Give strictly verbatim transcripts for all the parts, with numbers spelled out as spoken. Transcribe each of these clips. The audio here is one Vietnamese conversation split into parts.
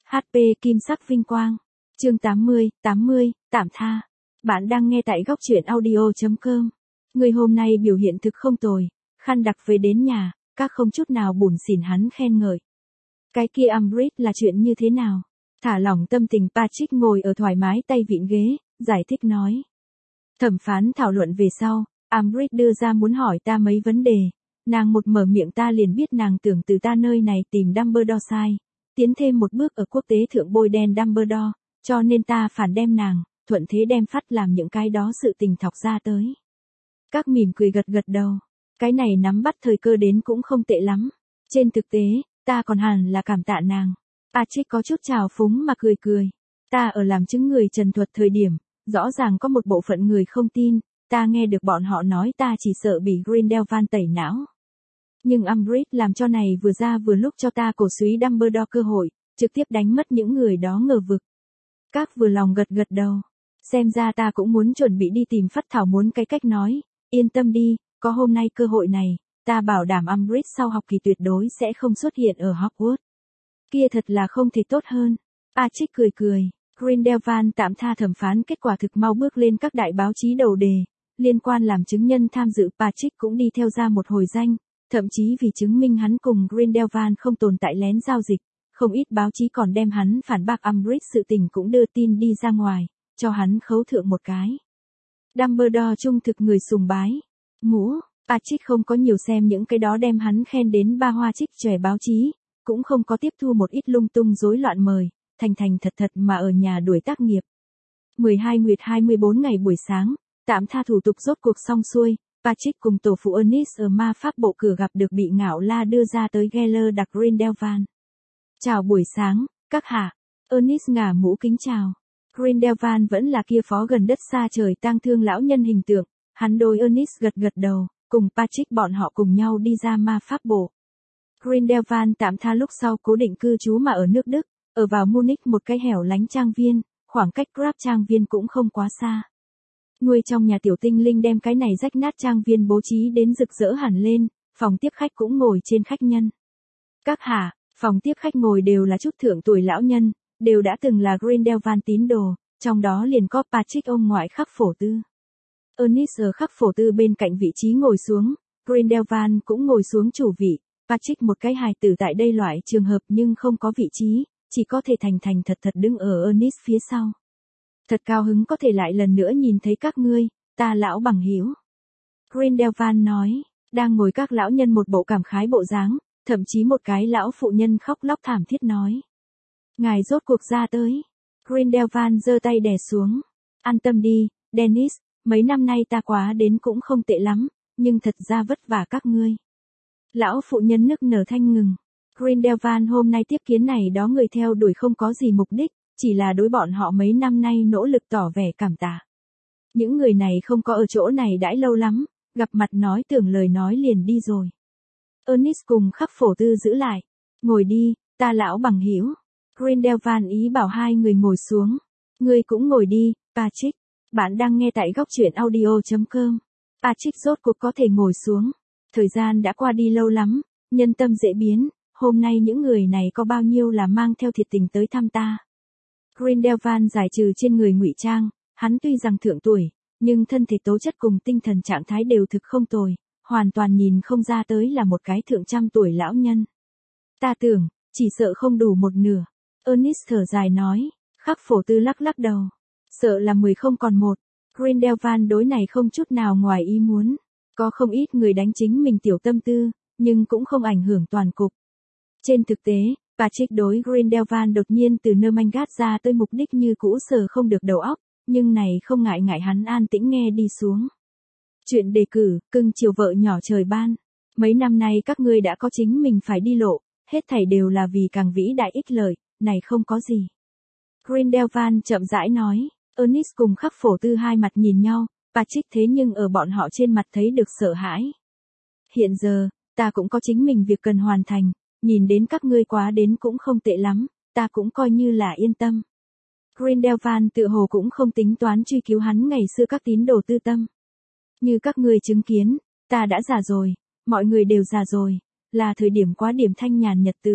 hát pê Kim sắc vinh quang. Chương tám mươi, tám mươi, tạm tha. Bạn đang nghe tại góc truyện audio chấm com. Người hôm nay biểu hiện thực không tồi, khăn đặc về đến nhà, các không chút nào bủn xỉn hắn khen ngợi. Cái kia Umbridge là chuyện như thế nào? Thả lỏng tâm tình Patrick ngồi ở thoải mái tay vịn ghế, giải thích nói. Thẩm phán thảo luận về sau, Umbridge đưa ra muốn hỏi ta mấy vấn đề. Nàng một mở miệng ta liền biết nàng tưởng từ ta nơi này tìm Dumbledore sai, tiến thêm một bước ở quốc tế thượng bôi đen Dumbledore, cho nên ta phản đem nàng, thuận thế đem phát làm những cái đó sự tình thọc ra tới. Các mỉm cười gật gật đầu, cái này nắm bắt thời cơ đến cũng không tệ lắm. Trên thực tế, ta còn hẳn là cảm tạ nàng. Patrick có chút trào phúng mà cười cười. Ta ở làm chứng người trần thuật thời điểm, rõ ràng có một bộ phận người không tin, ta nghe được bọn họ nói ta chỉ sợ bị Grindelwald tẩy não. Nhưng Umbridge làm cho này vừa ra vừa lúc cho ta cổ súy Dumbledore cơ hội, trực tiếp đánh mất những người đó ngờ vực. Các vừa lòng gật gật đầu. Xem ra ta cũng muốn chuẩn bị đi tìm Phất Thảo muốn cái cách nói, yên tâm đi, có hôm nay cơ hội này, ta bảo đảm Umbridge sau học kỳ tuyệt đối sẽ không xuất hiện ở Hogwarts. Kia thật là không thể tốt hơn. Patrick cười cười, Grindelwald tạm tha thẩm phán kết quả thực mau bước lên các đại báo chí đầu đề, liên quan làm chứng nhân tham dự Patrick cũng đi theo ra một hồi danh, thậm chí vì chứng minh hắn cùng Grindelwald không tồn tại lén giao dịch, không ít báo chí còn đem hắn phản bác Umbridge sự tình cũng đưa tin đi ra ngoài, cho hắn khấu thượng một cái. Dumbledore trung thực người sùng bái. Mũ, Patrick không có nhiều xem những cái đó đem hắn khen đến ba hoa trích chòe báo chí, cũng không có tiếp thu một ít lung tung rối loạn mời, thành thành thật thật mà ở nhà đuổi tác nghiệp. mười hai nguyệt hai mươi bốn ngày buổi sáng, tạm tha thủ tục rốt cuộc xong xuôi, Patrick cùng tổ phụ Ernest ở ma pháp bộ cửa gặp được bị ngạo la đưa ra tới Geller đặc Grindelwald. Chào buổi sáng, các hạ. Ernest ngả mũ kính chào. Grindelwald vẫn là kia phó gần đất xa trời tang thương lão nhân hình tượng, hắn đôi Ernest gật gật đầu, cùng Patrick bọn họ cùng nhau đi ra ma pháp bộ. Grindelwald tạm tha lúc sau cố định cư trú mà ở nước Đức, ở vào Munich một cái hẻo lánh trang viên, khoảng cách Grab trang viên cũng không quá xa. Nuôi trong nhà tiểu tinh linh đem cái này rách nát trang viên bố trí đến rực rỡ hẳn lên, phòng tiếp khách cũng ngồi trên khách nhân. Các hạ, phòng tiếp khách ngồi đều là chút thượng tuổi lão nhân, đều đã từng là Grindelwald tín đồ, trong đó liền có Patrick ông ngoại Khắc Phổ Tư. Ernest ở Khắc Phổ Tư bên cạnh vị trí ngồi xuống, Grindelwald cũng ngồi xuống chủ vị, Patrick một cái hài tử tại đây loại trường hợp nhưng không có vị trí, chỉ có thể thành thành thật thật đứng ở Ernest phía sau. Thật cao hứng có thể lại lần nữa nhìn thấy các ngươi, ta lão bằng hữu. Grindelwald nói, đang ngồi các lão nhân một bộ cảm khái bộ dáng, thậm chí một cái lão phụ nhân khóc lóc thảm thiết nói. Ngài rốt cuộc ra tới. Grindelwald giơ tay đè xuống. An tâm đi, Dennis, mấy năm nay ta quá đến cũng không tệ lắm, nhưng thật ra vất vả các ngươi. Lão phụ nhân nức nở thanh ngừng. Grindelwald hôm nay tiếp kiến này đó người theo đuổi không có gì mục đích, chỉ là đối bọn họ mấy năm nay nỗ lực tỏ vẻ cảm tạ. Những người này không có ở chỗ này đãi lâu lắm, gặp mặt nói tưởng lời nói liền đi rồi. Ernest cùng Khắc Phổ Tư giữ lại. Ngồi đi, ta lão bằng hữu. Grindelwald ý bảo hai người ngồi xuống. Ngươi cũng ngồi đi, Patrick. Bạn đang nghe tại góc truyện audio chấm com. Patrick rốt cuộc có thể ngồi xuống. Thời gian đã qua đi lâu lắm, nhân tâm dễ biến, hôm nay những người này có bao nhiêu là mang theo thiệt tình tới thăm ta. Grindelwald giải trừ trên người ngụy trang, hắn tuy rằng thượng tuổi, nhưng thân thể tố chất cùng tinh thần trạng thái đều thực không tồi, hoàn toàn nhìn không ra tới là một cái thượng trăm tuổi lão nhân. Ta tưởng, chỉ sợ không đủ một nửa. Ernest thở dài nói, Khắc Phổ Tư lắc lắc đầu. Sợ là mười không còn một. Grindelwald đối này không chút nào ngoài ý muốn. Có không ít người đánh chính mình tiểu tâm tư, nhưng cũng không ảnh hưởng toàn cục. Trên thực tế, Patrick đối Grindelwald đột nhiên từ nơi manh gát ra tới mục đích như cũ sờ không được đầu óc, nhưng này không ngại ngại hắn an tĩnh nghe đi xuống. Chuyện đề cử, cưng chiều vợ nhỏ trời ban. Mấy năm nay các ngươi đã có chính mình phải đi lộ, hết thảy đều là vì càng vĩ đại ích lợi, này không có gì. Grindelwald chậm rãi nói, Ernest cùng Khắc Phổ Tư hai mặt nhìn nhau, Patrick thế nhưng ở bọn họ trên mặt thấy được sợ hãi. Hiện giờ, ta cũng có chính mình việc cần hoàn thành, nhìn đến các ngươi quá đến cũng không tệ lắm, ta cũng coi như là yên tâm. Grindelwald tự hồ cũng không tính toán truy cứu hắn ngày xưa các tín đồ tư tâm. Như các ngươi chứng kiến, ta đã già rồi, mọi người đều già rồi, là thời điểm quá điểm thanh nhàn nhật tử,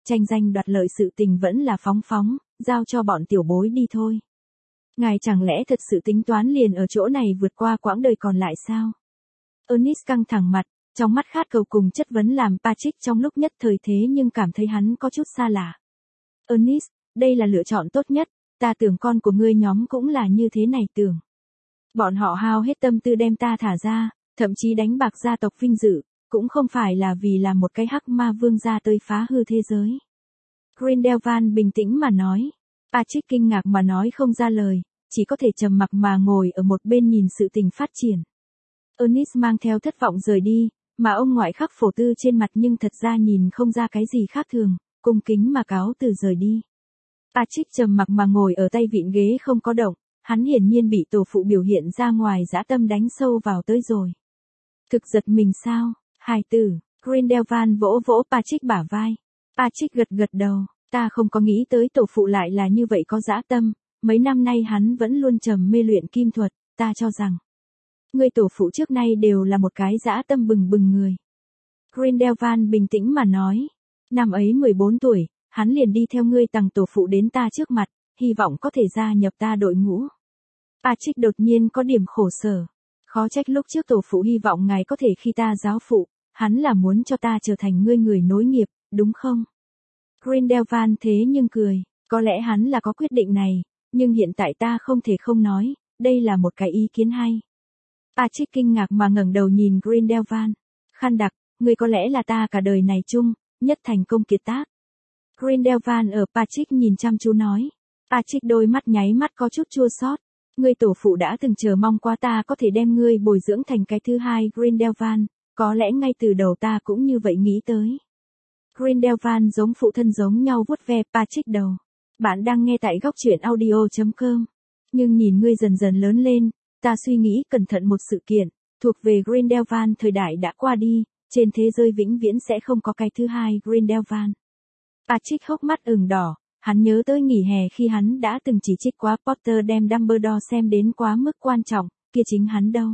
tranh danh đoạt lợi sự tình vẫn là phóng phóng, giao cho bọn tiểu bối đi thôi. Ngài chẳng lẽ thật sự tính toán liền ở chỗ này vượt qua quãng đời còn lại sao? Ernest căng thẳng mặt, trong mắt khát cầu cùng chất vấn làm Patrick trong lúc nhất thời thế nhưng cảm thấy hắn có chút xa lạ. Ernest, đây là lựa chọn tốt nhất, ta tưởng con của ngươi nhóm cũng là như thế này tưởng. Bọn họ hao hết tâm tư đem ta thả ra, thậm chí đánh bạc gia tộc vinh dự, cũng không phải là vì là một cái hắc ma vương gia tới phá hư thế giới. Grindelwald bình tĩnh mà nói. Patrick kinh ngạc mà nói không ra lời, chỉ có thể trầm mặc mà ngồi ở một bên nhìn sự tình phát triển. Ernest mang theo thất vọng rời đi, mà ông ngoại khắc phổ tư trên mặt nhưng thật ra nhìn không ra cái gì khác thường, cung kính mà cáo từ rời đi. Patrick trầm mặc mà ngồi ở tay vịn ghế không có động, hắn hiển nhiên bị tổ phụ biểu hiện ra ngoài dã tâm đánh sâu vào tới rồi. Thực giật mình sao, hài tử, Grindelwald vỗ vỗ Patrick bả vai. Patrick gật gật đầu, ta không có nghĩ tới tổ phụ lại là như vậy có dã tâm, mấy năm nay hắn vẫn luôn trầm mê luyện kim thuật, ta cho rằng. Ngươi tổ phụ trước nay đều là một cái dã tâm bừng bừng người. Grindelwald bình tĩnh mà nói, năm ấy mười bốn tuổi, hắn liền đi theo ngươi tằng tổ phụ đến ta trước mặt, hy vọng có thể gia nhập ta đội ngũ. Patrick đột nhiên có điểm khổ sở. Khó trách lúc trước tổ phụ hy vọng ngài có thể khi ta giáo phụ, hắn là muốn cho ta trở thành ngươi người nối nghiệp, đúng không? Grindelwald thế nhưng cười, có lẽ hắn là có quyết định này, nhưng hiện tại ta không thể không nói, đây là một cái ý kiến hay. Patrick kinh ngạc mà ngẩng đầu nhìn Grindelwald. Khăn đặc, ngươi có lẽ là ta cả đời này chung, nhất thành công kiệt tác. Grindelwald ở Patrick nhìn chăm chú nói. Patrick đôi mắt nháy mắt có chút chua xót. Ngươi tổ phụ đã từng chờ mong qua ta có thể đem ngươi bồi dưỡng thành cái thứ hai Grindelwald, có lẽ ngay từ đầu ta cũng như vậy nghĩ tới. Grindelwald giống phụ thân giống nhau vuốt ve Patrick đầu. Bạn đang nghe tại góc truyện audio chấm com. Nhưng nhìn ngươi dần dần lớn lên, ta suy nghĩ cẩn thận một sự kiện, thuộc về Grindelwald thời đại đã qua đi, trên thế giới vĩnh viễn sẽ không có cái thứ hai Grindelwald. Patrick hốc mắt ửng đỏ, hắn nhớ tới nghỉ hè khi hắn đã từng chỉ trích quá Potter đem Dumbledore xem đến quá mức quan trọng, kia chính hắn đâu.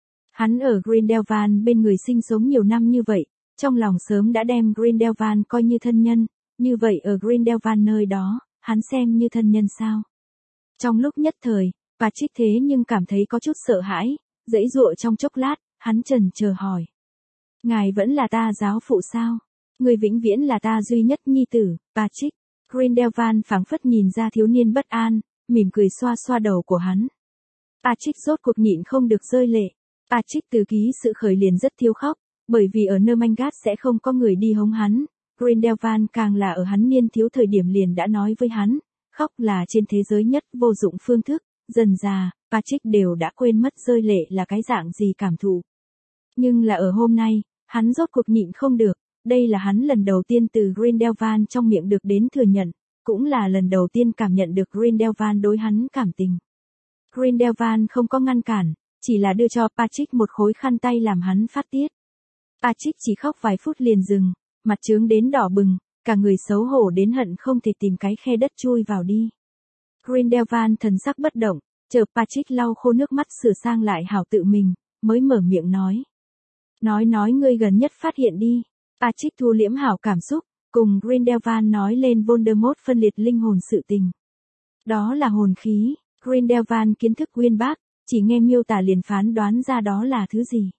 Hắn ở Grindelwald bên người sinh sống nhiều năm như vậy, trong lòng sớm đã đem Grindelwald coi như thân nhân, như vậy ở Grindelwald nơi đó, hắn xem như thân nhân sao. Trong lúc nhất thời, Patrick thế nhưng cảm thấy có chút sợ hãi, dãy dụa trong chốc lát, hắn chần chờ hỏi. Ngài vẫn là ta giáo phụ sao? Người vĩnh viễn là ta duy nhất nhi tử, Patrick. Grindelwald phảng phất nhìn ra thiếu niên bất an, mỉm cười xoa xoa đầu của hắn. Patrick rốt cuộc nhịn không được rơi lệ. Patrick từ ký sự khởi liền rất thiếu khóc, bởi vì ở Nermangat sẽ không có người đi hống hắn. Grindelwald càng là ở hắn niên thiếu thời điểm liền đã nói với hắn, khóc là trên thế giới nhất vô dụng phương thức, dần già, Patrick đều đã quên mất rơi lệ là cái dạng gì cảm thụ. Nhưng là ở hôm nay, hắn rốt cuộc nhịn không được, đây là hắn lần đầu tiên từ Grindelwald trong miệng được đến thừa nhận, cũng là lần đầu tiên cảm nhận được Grindelwald đối hắn cảm tình. Grindelwald không có ngăn cản, chỉ là đưa cho Patrick một khối khăn tay làm hắn phát tiết. Patrick chỉ khóc vài phút liền dừng, mặt trướng đến đỏ bừng, cả người xấu hổ đến hận không thể tìm cái khe đất chui vào đi. Grindelwald thần sắc bất động, chờ Patrick lau khô nước mắt sửa sang lại hảo tự mình, mới mở miệng nói. Nói nói ngươi gần nhất phát hiện đi. Patrick thu liễm hảo cảm xúc, cùng Grindelwald nói lên Voldemort phân liệt linh hồn sự tình. Đó là hồn khí, Grindelwald kiến thức uyên bác, chỉ nghe miêu tả liền phán đoán ra đó là thứ gì.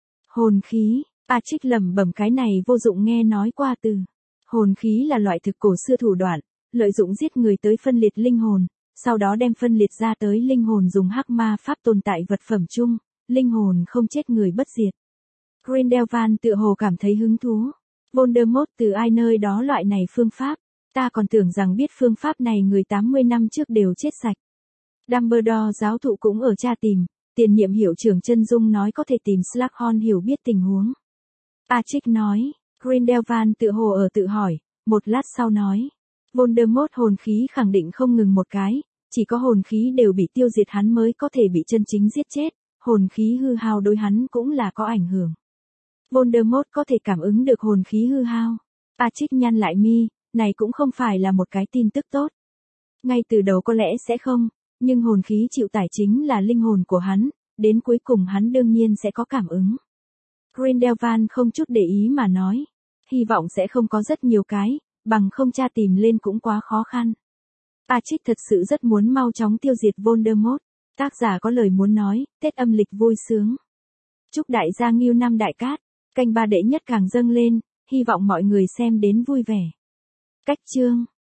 Hồn khí, Patrick lẩm bẩm cái này vô dụng nghe nói qua từ. Hồn khí là loại thực cổ xưa thủ đoạn, lợi dụng giết người tới phân liệt linh hồn, sau đó đem phân liệt ra tới linh hồn dùng hắc ma pháp tồn tại vật phẩm chung, linh hồn không chết người bất diệt. Grindelwald tựa hồ cảm thấy hứng thú. Voldemort từ ai nơi đó loại này phương pháp, ta còn tưởng rằng biết phương pháp này người tám mươi năm trước đều chết sạch. Dumbledore giáo thụ cũng ở tra tìm, tiền nhiệm hiệu trưởng chân dung nói có thể tìm Slughorn hiểu biết tình huống. Patrick nói, Grindelwald tựa hồ ở tự hỏi, một lát sau nói. Voldemort hồn khí khẳng định không ngừng một cái, chỉ có hồn khí đều bị tiêu diệt hắn mới có thể bị chân chính giết chết, hồn khí hư hao đối hắn cũng là có ảnh hưởng. Voldemort có thể cảm ứng được hồn khí hư hao. Patrick nhăn lại mi, này cũng không phải là một cái tin tức tốt. Ngay từ đầu có lẽ sẽ không, nhưng hồn khí chịu tải chính là linh hồn của hắn, đến cuối cùng hắn đương nhiên sẽ có cảm ứng. Grindelwald không chút để ý mà nói, hy vọng sẽ không có rất nhiều cái, bằng không tra tìm lên cũng quá khó khăn. Patrick thật sự rất muốn mau chóng tiêu diệt Voldemort. Tác giả có lời muốn nói, Tết âm lịch vui sướng. Chúc đại gia Ngưu năm đại cát, canh ba đệ nhất càng dâng lên, hy vọng mọi người xem đến vui vẻ. Cách chương